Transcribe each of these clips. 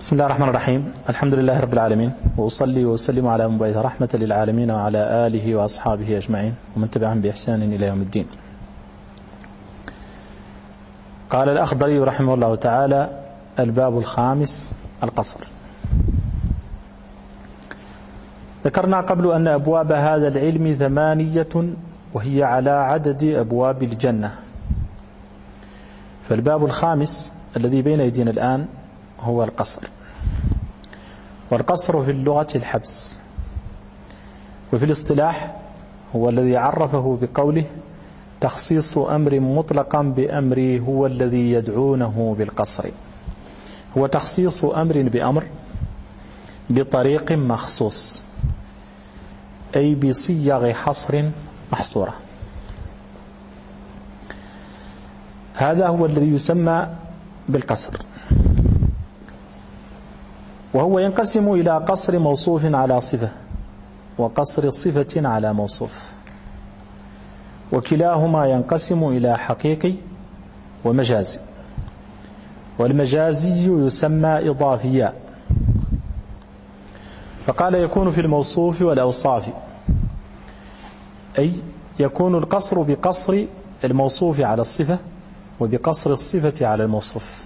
بسم الله الرحمن الرحيم. الحمد لله رب العالمين، وأصلي وأسلم على مبعوث رحمة للعالمين وعلى آله وأصحابه أجمعين ومن تبعهم بإحسان إلى يوم الدين. قال الأخضري رحمه الله تعالى: الباب الخامس، القصر. ذكرنا قبل أن أبواب هذا العلم 8، وهي على عدد أبواب الجنة. فالباب الخامس الذي بين أيدينا الآن هو القصر. والقصر في اللغة الحبس، وفي الاصطلاح هو الذي عرفه بقوله: تخصيص أمر مطلقا بأمر هو الذي يدعونه بالقصر. هو تخصيص أمر بأمر بطريق مخصوص، أي بصيغ حصر محصورة. هذا هو الذي يسمى بالقصر، وهو ينقسم إلى قصر موصوف على صفة وقصر صفة على موصوف، وكلاهما ينقسم إلى حقيقي ومجازي. والمجازي يسمى إضافيا، فقال: يكون في الموصوف والأوصاف، أي يكون القصر بقصر الموصوف على الصفة وبقصر الصفة على الموصوف،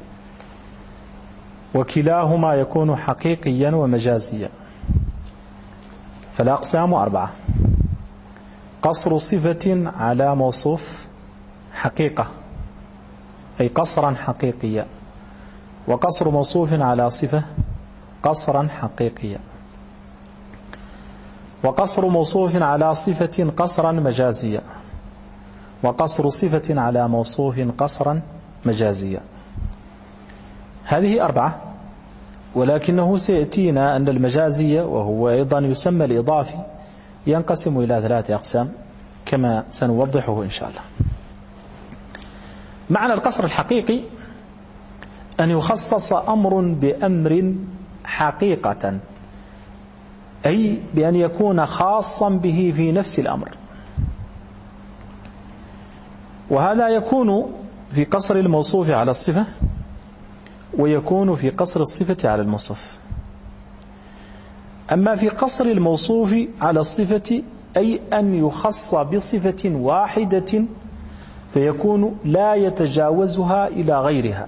وكلاهما يكون حقيقيا ومجازيا. فالأقسام 4: قصر صفة على موصوف حقيقة، أي قصرا حقيقيا، وقصر موصوف على صفة قصرا حقيقيا، وقصر موصوف على صفة قصرا مجازيا، وقصر صفة على موصوف قصرا مجازيا. هذه 4، ولكنه سيأتينا أن المجازي، وهو أيضا يسمى الإضافي، ينقسم إلى 3 أقسام كما سنوضحه إن شاء الله. معنى القصر الحقيقي أن يخصص أمر بأمر حقيقة، أي بأن يكون خاصا به في نفس الأمر. وهذا يكون في قصر الموصوف على الصفة، ويكون في قصر الصفة على الموصوف. أما في قصر الموصوف على الصفة، أي أن يخص بصفة واحدة فيكون لا يتجاوزها إلى غيرها،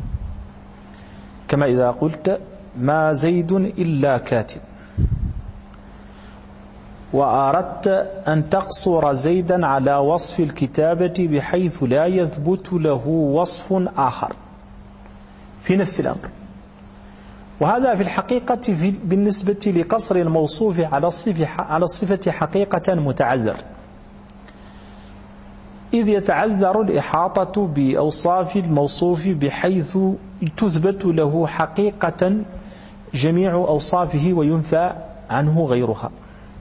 كما إذا قلت: ما زيد إلا كاتب، وأردت أن تقصر زيدا على وصف الكتابة بحيث لا يثبت له وصف آخر في نفس الأمر. وهذا في الحقيقة بالنسبة لقصر الموصوف على الصفة حقيقة متعذر، إذ يتعذر الإحاطة بأوصاف الموصوف بحيث تثبت له حقيقة جميع أوصافه وينفى عنه غيرها.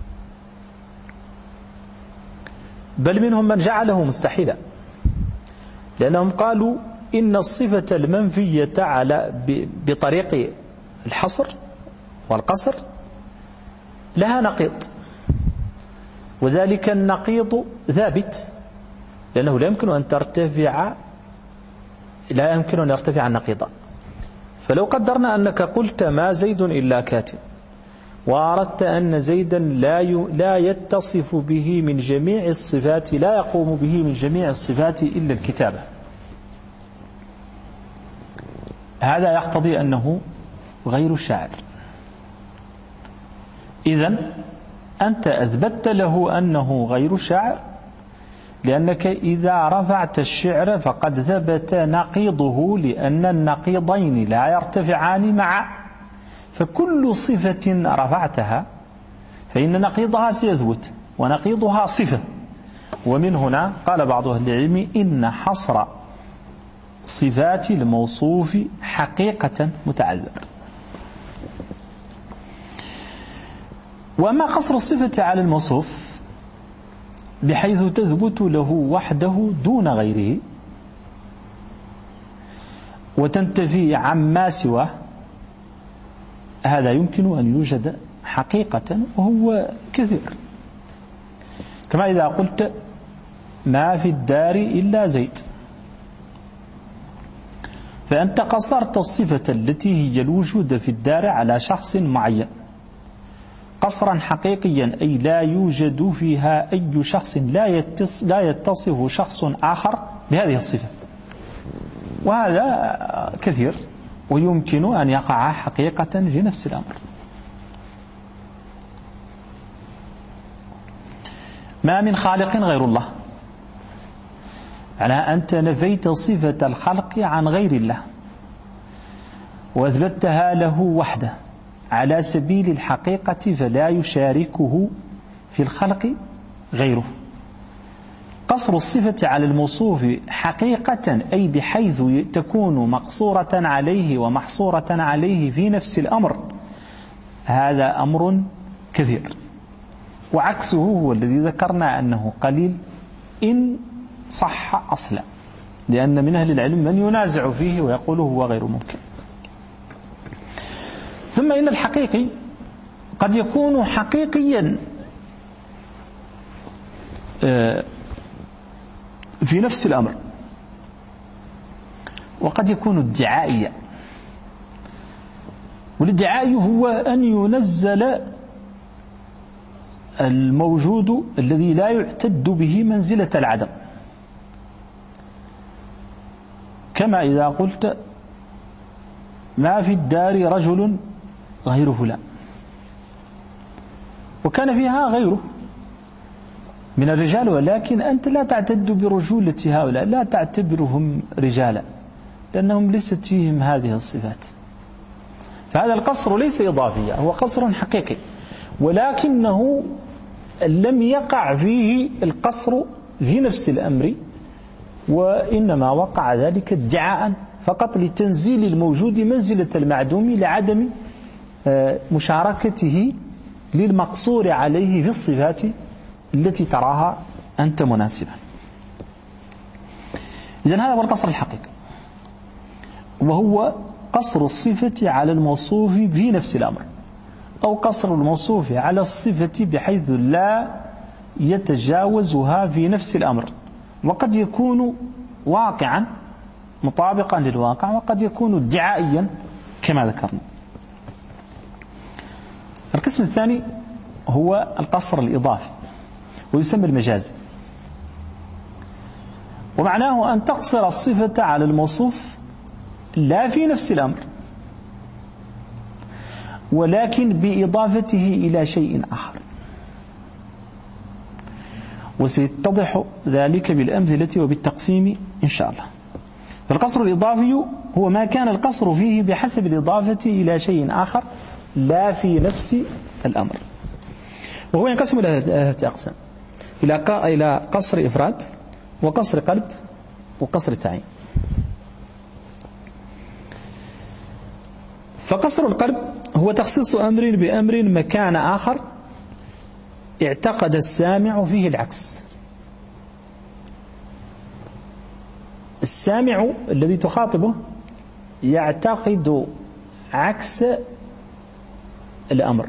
بل منهم من جعله مستحيلا، لأنهم قالوا إن الصفة المنفية بطريق الحصر والقصر لها نقيض، وذلك النقيض ثابت، لأنه لا يمكن أن يرتفع النقيض. فلو قدرنا أنك قلت: ما زيد إلا كاتب، وأردت أن زيدا لا يتصف به من جميع الصفات، لا يقوم به من جميع الصفات إلا الكتابة، هذا يقتضي أنه غير الشاعر. إذن أنت أثبتت له أنه غير الشاعر، لأنك إذا رفعت الشعر فقد ثبت نقيضه، لأن النقيضين لا يرتفعان معا، فكل صفة رفعتها فإن نقيضها سيثبت، ونقيضها صفة. ومن هنا قال بعض أهل العلم: إن حصر صفات الموصوف حقيقة متعذر. وأما قصر الصفة على الموصوف بحيث تثبت له وحده دون غيره وتنتفي عما سواه، هذا يمكن أن يوجد حقيقة، وهو كثير، كما إذا قلت: ما في الدار إلا زيد، فأنت قصرت الصفة التي هي الوجود في الدار على شخص معين قصرا حقيقيا، أي لا يوجد فيها أي شخص لا يتصف شخص آخر بهذه الصفة. وهذا كثير ويمكن أن يقع حقيقة في نفس الأمر. ما من خالق غير الله، على أنت نفيت صفة الخلق عن غير الله وأثبتها له وحده على سبيل الحقيقة، فلا يشاركه في الخلق غيره. قصر الصفة على الموصوف حقيقة، أي بحيث تكون مقصورة عليه ومحصورة عليه في نفس الأمر، هذا أمر كثير. وعكسه هو الذي ذكرنا أنه قليل إن صح أصلا، لأن من أهل العلم من ينازع فيه ويقول هو غير ممكن. ثم إن الحقيقي قد يكون حقيقيا في نفس الأمر، وقد يكون ادعائيا. والادعاء هو أن ينزل الموجود الذي لا يعتد به منزلة العدم، كما إذا قلت ما في الدار رجل غير فلان، وكان فيها غيره من الرجال، ولكن أنت لا تعتد برجولة هؤلاء، لا تعتبرهم رجالا لأنهم ليست فيهم هذه الصفات. فهذا القصر ليس إضافيا، هو قصر حقيقي، ولكنه لم يقع فيه القصر في نفس الأمر، وإنما وقع ذلك ادعاء فقط لتنزيل الموجود منزلة المعدوم لعدم مشاركته للمقصور عليه في الصفات التي تراها أنت مناسبة. إذن هذا هو القصر الحقيقي، وهو قصر الصفة على الموصوف في نفس الأمر، أو قصر الموصوف على الصفة بحيث لا يتجاوزها في نفس الأمر، وقد يكون واقعا مطابقا للواقع، وقد يكون ادعائيا كما ذكرنا. القسم الثاني هو القصر الإضافي، ويسمى المجازي، ومعناه أن تقصر الصفة على الموصوف لا في نفس الأمر، ولكن بإضافته إلى شيء آخر، وسيتضح ذلك بالأمثلة وبالتقسيم إن شاء الله. فالقصر الإضافي هو ما كان القصر فيه بحسب الإضافة إلى شيء آخر لا في نفس الأمر، وهو ينقسم إلى 3 أقسام: إلى قصر إفراد، وقصر قلب، وقصر تعيين. فقصر القلب هو تخصيص أمر بأمر مكان آخر اعتقد السامع فيه العكس. السامع الذي تخاطبه يعتقد عكس الأمر،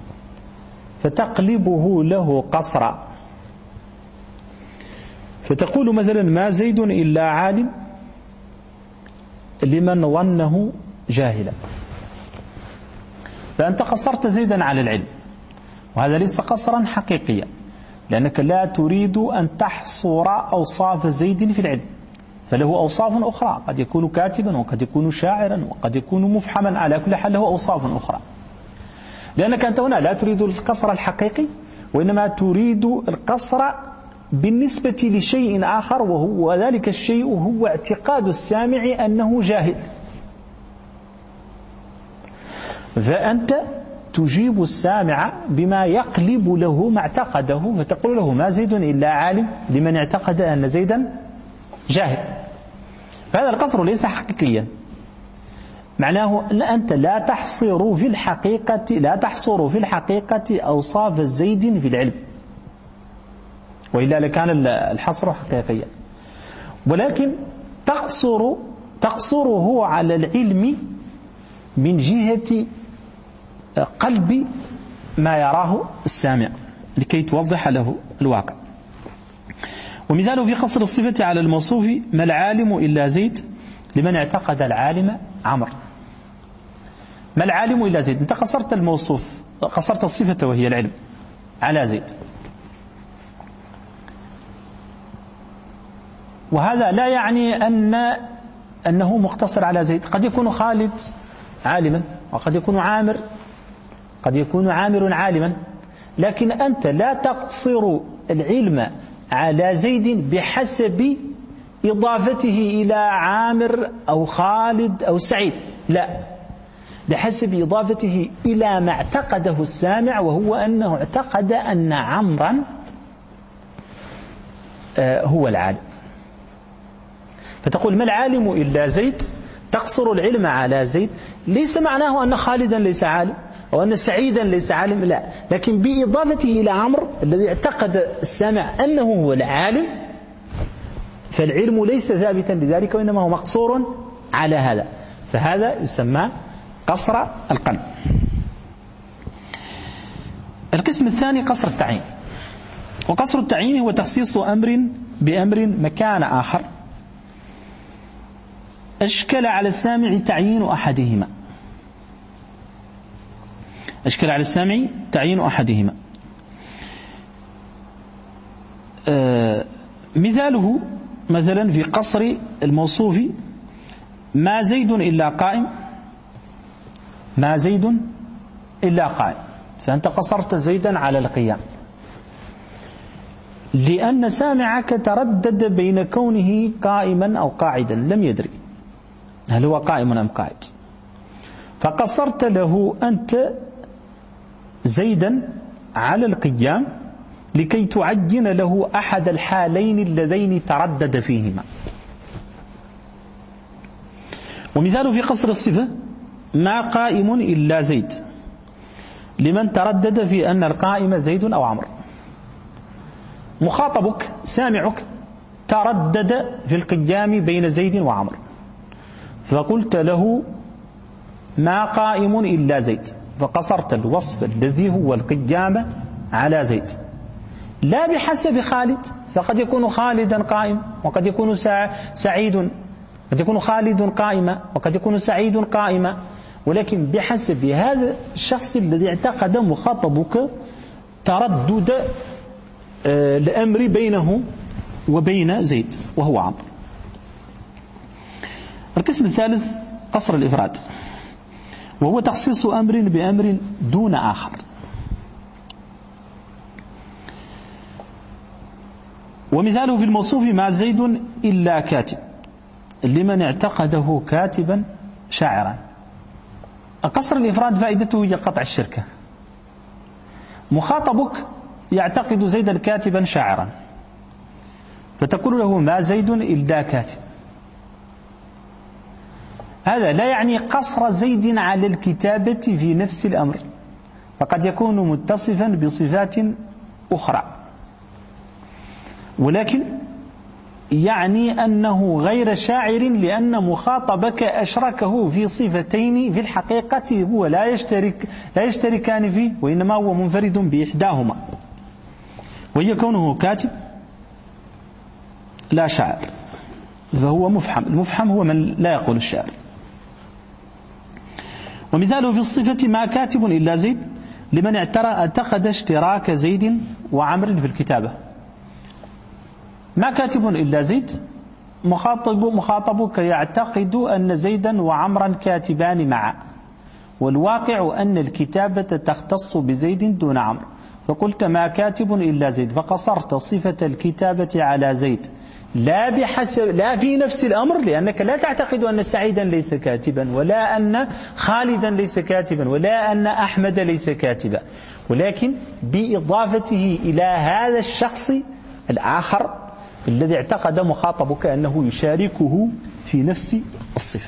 فتقلبه له قصرا، فتقول مثلا ما زيد إلا عالم لمن ظنه جاهلا، فأنت قصرت زيدا على العلم، وهذا ليس قصرا حقيقيا، لأنك لا تريد أن تحصر أوصاف زيد في العلم، فله أوصاف أخرى، قد يكون كاتبا، وقد يكون شاعرا، وقد يكون مفحما، على كل حال له أوصاف أخرى. لأنك أنت هنا لا تريد القصر الحقيقي، وإنما تريد القصر بالنسبة لشيء آخر، وهو ذلك الشيء هو اعتقاد السامع أنه جاهل. فأنت تجيب السامع بما يقلب له ما اعتقده، فتقول له ما زيد إلا عالم لمن اعتقد أن زيدا جاهل. فهذا القصر ليس حقيقيا، معناه أن أنت لا تحصر في الحقيقة أوصاف زيد في العلم، وإلا لكان الحصر حقيقيا، ولكن تقصره على العلم من جهة قلب ما يراه السامع لكي توضح له الواقع. ومثاله في قصر الصفة على الموصوف ما العالم إلا زيد لمن اعتقد العالم عمرو. ما العالم إلا زيد؟ أنت قصرت الموصوف، قصرت الصفة وهي العلم على زيد، وهذا لا يعني أنه مقتصر على زيد. قد يكون خالد عالما، وقد يكون عامر، قد يكون عامر عالما، لكن أنت لا تقصر العلم على زيد بحسب إضافته إلى عامر أو خالد أو سعيد، لا، بحسب إضافته إلى ما اعتقده السامع، وهو أنه اعتقد أن عمرا هو العالم. فتقول ما العالم إلا زيد، تقصر العلم على زيد، ليس معناه أن خالدا ليس عالم أو أن سعيدا ليس عالم، لا، لكن بإضافته إلى عمرو الذي اعتقد السامع أنه هو العالم، فالعلم ليس ثابتا لذلك، وإنما هو مقصور على هذا، فهذا يسمى قصر القلب. القسم الثاني قصر التعيين. وقصر التعيين هو تخصيص أمر بأمر مكان آخر أشكل على السامع تعيين أحدهما. أشكل على السامع تعيين أحدهما. مثاله مثلا في قصر الموصوف ما زيد إلا قائم، ما زيد إلا قائم، فأنت قصرت زيدا على القيام، لأن سامعك تردد بين كونه قائما أو قاعدا، لم يدري هل هو قائم أم قاعد، فقصرت له أنت زيدا على القيام لكي تعين له أحد الحالين اللذين تردد فيهما. ومثال في قصر الصفة ما قائم إلا زيد، لمن تردد في أن القائم زيد أو عمرو. مخاطبك سامعك تردد في القيام بين زيد وعمرو، فقلت له ما قائم إلا زيد، فقصرت الوصف الذي هو القيام على زيد، لا بحسب خالد، فقد يكون خالدا قائم، وقد يكون سعيد، قد يكون خالد قائما، وقد يكون سعيد قائما، ولكن بحسب هذا الشخص الذي اعتقد مخاطبك تردد الأمر بينه وبين زيد وهو عمرو. القسم الثالث قصر الإفراد، وهو تخصيص أمر بأمر دون آخر. ومثاله في الموصوف ما زيد إلا كاتب، لمن اعتقده كاتبا شاعرا. قصر الإفراد فائدته هي قطع الشركة. مخاطبك يعتقد زيدا كاتبا شاعرا، فتقول له ما زيد إلا كاتب، هذا لا يعني قصر زيد على الكتابة في نفس الأمر، فقد يكون متصفا بصفات أخرى، ولكن يعني أنه غير شاعر، لأن مخاطبك أشركه في صفتين في الحقيقة هو لا يشتركان فيه، وإنما هو منفرد بإحداهما، وهي كونه كاتب لا شاعر، فهو مفحم. المفحم هو من لا يقول الشعر. ومثاله في الصفة ما كاتب إلا زيد، لمن اعتقد اشتراك زيد وعمر في الكتابة. ما كاتب إلا زيد، مخاطبك يعتقد أن زيدا وعمرا كاتبان معا، والواقع أن الكتابة تختص بزيد دون عمرو، فقلت ما كاتب إلا زيد، فقصرت صفة الكتابة على زيد، لا في نفس الأمر، لأنك لا تعتقد أن سعيدا ليس كاتبا، ولا أن خالدا ليس كاتبا، ولا أن أحمد ليس كاتبا، ولكن بإضافته إلى هذا الشخص الآخر الذي اعتقد مخاطبك أنه يشاركه في نفس الصفة.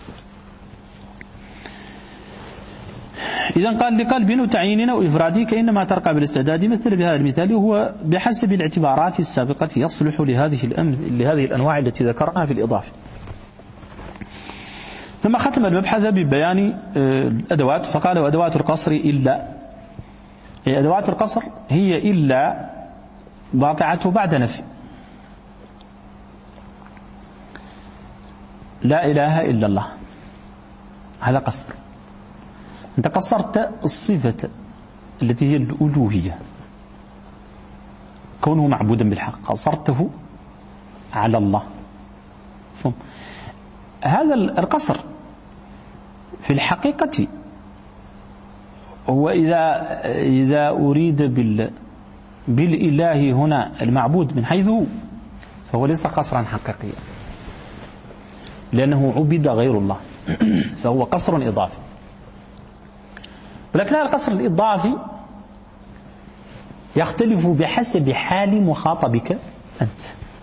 إذن قال لقلب تعييننا وإفرادي كإنما ترقى بالاستعداد، مثل بهذا المثال، وهو بحسب الاعتبارات السابقة يصلح لهذه الأنواع التي ذكرناها في الإضافة. ثم ختم المبحث ببيان الأدوات، فقال وأدوات القصر إلا. أدوات القصر هي إلا واقعته بعد نفي، لا إله إلا الله، هذا قصر. أنت قصرت الصفة التي هي الألوهية، كونه معبودا بالحق، قصرته على الله. هذا القصر في الحقيقة هو إذا أريد بالإله هنا المعبود من حيث فهو ليس قصرا حقيقيا، لأنه عبد غير الله، فهو قصر إضافي. ولكن هذا القصر الإضافي يختلف بحسب حال مخاطبك أنت.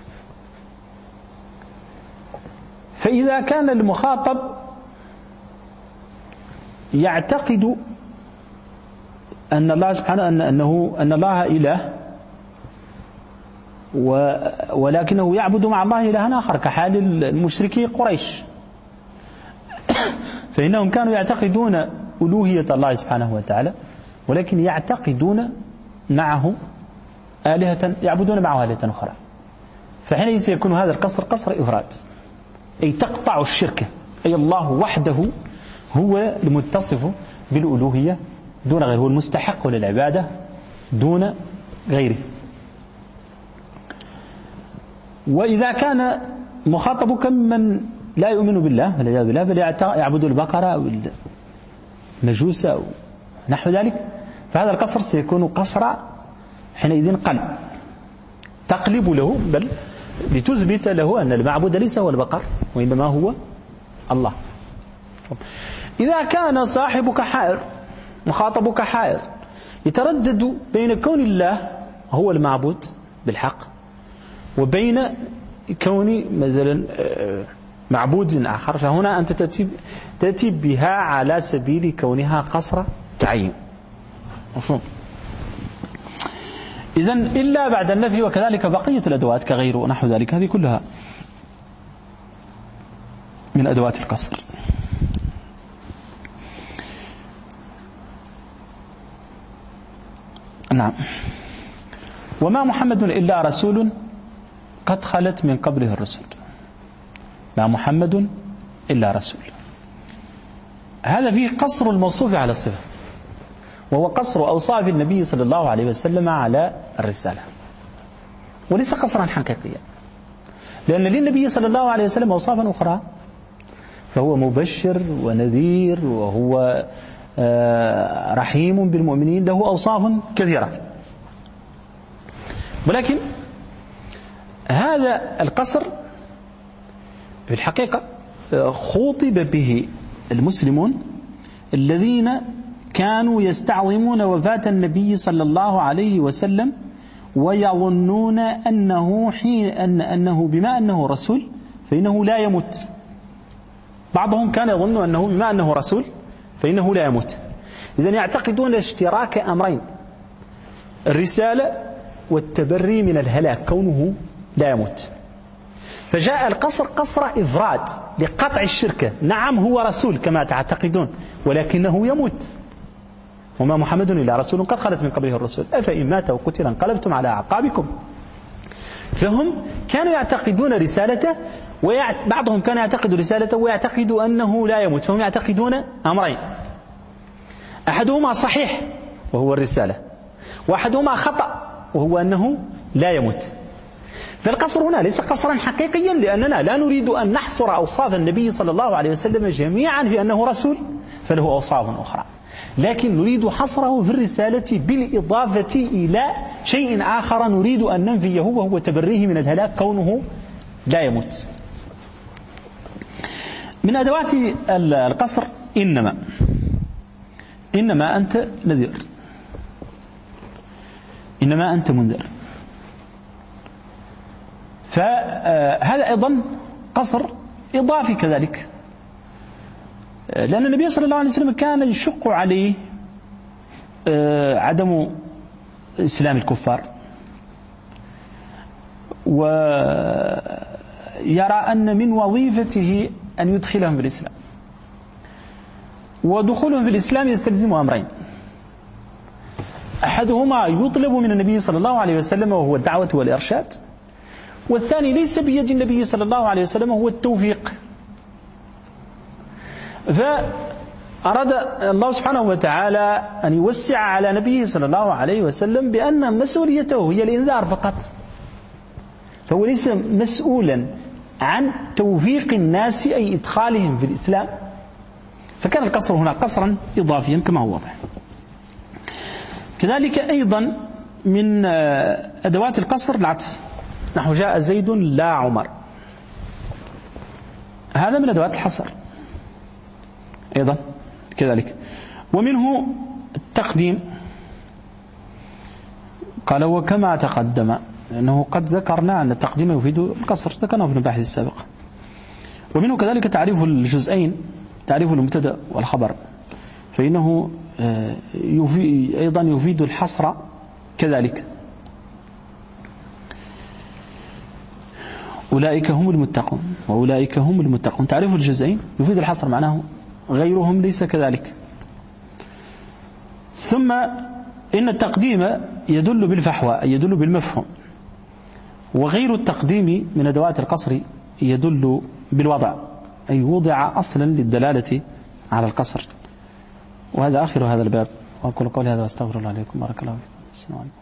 فإذا كان المخاطب يعتقد أن الله سبحانه أن الله إله، ولكنه يعبد مع الله إلها آخر كحال المشركي قريش، فإنهم كانوا يعتقدون ألوهية الله سبحانه وتعالى، ولكن يعتقدون معه آلهة، يعبدون معه آلهة أخرى. فحينئذ سيكون هذا القصر قصر إفراد، أي تقطع الشرك، أي الله وحده هو المتصف بالألوهية دون غيره، هو المستحق للعبادة دون غيره. وإذا كان مخاطبك من لا يؤمن بالله والعياذ بالله، بل يعبد البقرة أو المجوس أو نحو ذلك، فهذا القصر سيكون قصر حينئذ قلب، تقلب له، بل لتثبت له أن المعبود ليس هو البقر وإنما هو الله. إذا كان صاحبك حائر، مخاطبك حائر، يتردد بين كون الله هو المعبود بالحق وبين كون مثلا معبود آخر، فهنا أنت تأتي بها على سبيل كونها قصر تعين. إذن إلا بعد النفي، وكذلك بقية الأدوات كغير ونحو ذلك، هذه كلها من أدوات القصر. نعم. وما محمد إلا رسول قد خلت من قبله الرسل. ما محمد إلا رسول، هذا فيه قصر الموصوف على الصفة، وهو قصر أوصاف النبي صلى الله عليه وسلم على الرسالة، وليس قصرا حقيقيا، لأن للنبي صلى الله عليه وسلم أوصافا أخرى، فهو مبشر ونذير، وهو رحيم بالمؤمنين، له أوصاف كثيرة. ولكن هذا القصر في الحقيقة خوطب به المسلمون الذين كانوا يستعظمون وفاة النبي صلى الله عليه وسلم، ويظنون أنه بما أنه رسول فإنه لا يموت. بعضهم كان يظن أنه بما أنه رسول فإنه لا يموت. إذن يعتقدون اشتراك أمرين: الرسالة والتبري من الهلاك، كونه لا يموت. فجاء القصر قصر إفراد لقطع الشركة. نعم هو رسول كما تعتقدون، ولكنه يموت. وما محمد إلا رسول قد خلت من قبله الرسل أفإن مات أو قتل انقلبتم على أعقابكم. فهم كانوا يعتقدون رسالته، بعضهم كان يعتقد رسالته ويعتقد أنه لا يموت، فهم يعتقدون أمرين: أحدهما صحيح وهو الرسالة، وأحدهما خطأ وهو أنه لا يموت. فالقصر هنا ليس قصرا حقيقيا، لأننا لا نريد أن نحصر أوصاف النبي صلى الله عليه وسلم جميعا في أنه رسول، فله أوصاف أخرى، لكن نريد حصره في الرسالة بالإضافة إلى شيء آخر نريد أن ننفيه، وهو تبريه من الهلاك، كونه لا يموت. من أدوات القصر إنما أنت نذير، إنما أنت منذر. فهذا أيضا قصر إضافي كذلك، لأن النبي صلى الله عليه وسلم كان يشق عليه عدم إسلام الكفار، ويرى أن من وظيفته أن يدخلهم في الإسلام، ودخولهم في الإسلام يستلزم أمرين: أحدهما يطلب من النبي صلى الله عليه وسلم وهو الدعوة والإرشاد، والثاني ليس بيد النبي صلى الله عليه وسلم هو التوفيق فأراد الله سبحانه وتعالى أن يوسع على نبيه صلى الله عليه وسلم بأن مسؤوليته هي الإنذار فقط، فهو ليس مسؤولا عن توفيق الناس أي إدخالهم في الإسلام، فكان القصر هنا قصرا إضافيا كما هو واضح. كذلك أيضا من أدوات القصر العطف، نحو جاء زيد لا عمر، هذا من أدوات الحصر أيضا كذلك. ومنه التقديم، قال وكما تقدم، لأنه قد ذكرنا أن التقديم يفيد القصر، ذكرناه في المباحث السابقة. ومنه كذلك تعريف الجزئين، تعريف المبتدأ والخبر، فإنه أيضا يفيد الحصر كذلك. أولئك هم المتقون وأولئك هم المتقون، تعريف الجزئين يفيد الحصر، معناه غيرهم ليس كذلك. ثم إن التقديم يدل بالفحوى، يدل بالمفهوم، وغير التقديم من أدوات القصر يدل بالوضع، أي وضع أصلا للدلالة على القصر. وهذا آخر هذا الباب، وأقول قولي هذا واستغفر الله عليكم، بارك الله فيكم، السلام عليكم.